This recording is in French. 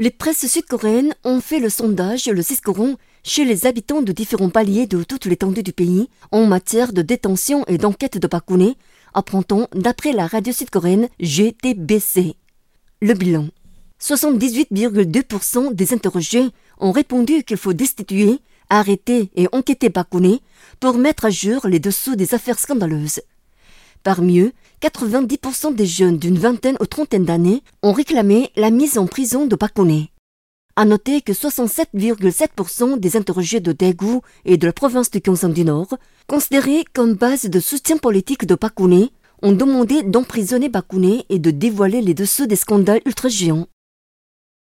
Les presses sud-coréennes ont fait le sondage Le Ciscoron chez les habitants de différents paliers de toute l'étendue du pays en matière de détention et d'enquête de Park Geun-hye, apprend-on d'après la radio sud-coréenne GTBC. Le bilan. 78,2% des interrogés ont répondu qu'il faut destituer, arrêter et enquêter Park Geun-hye pour mettre à jour les dessous des affaires scandaleuses. Parmi eux, 90% des jeunes d'une vingtaine ou trentaine d'années ont réclamé la mise en prison de Park Geun-hye. À noter que 67,7% des interrogés de Daegu et de la province du Gyeongsang du Nord, considérés comme base de soutien politique de Park Geun-hye, ont demandé d'emprisonner Park Geun-hye et de dévoiler les dessous des scandales ultra-géants.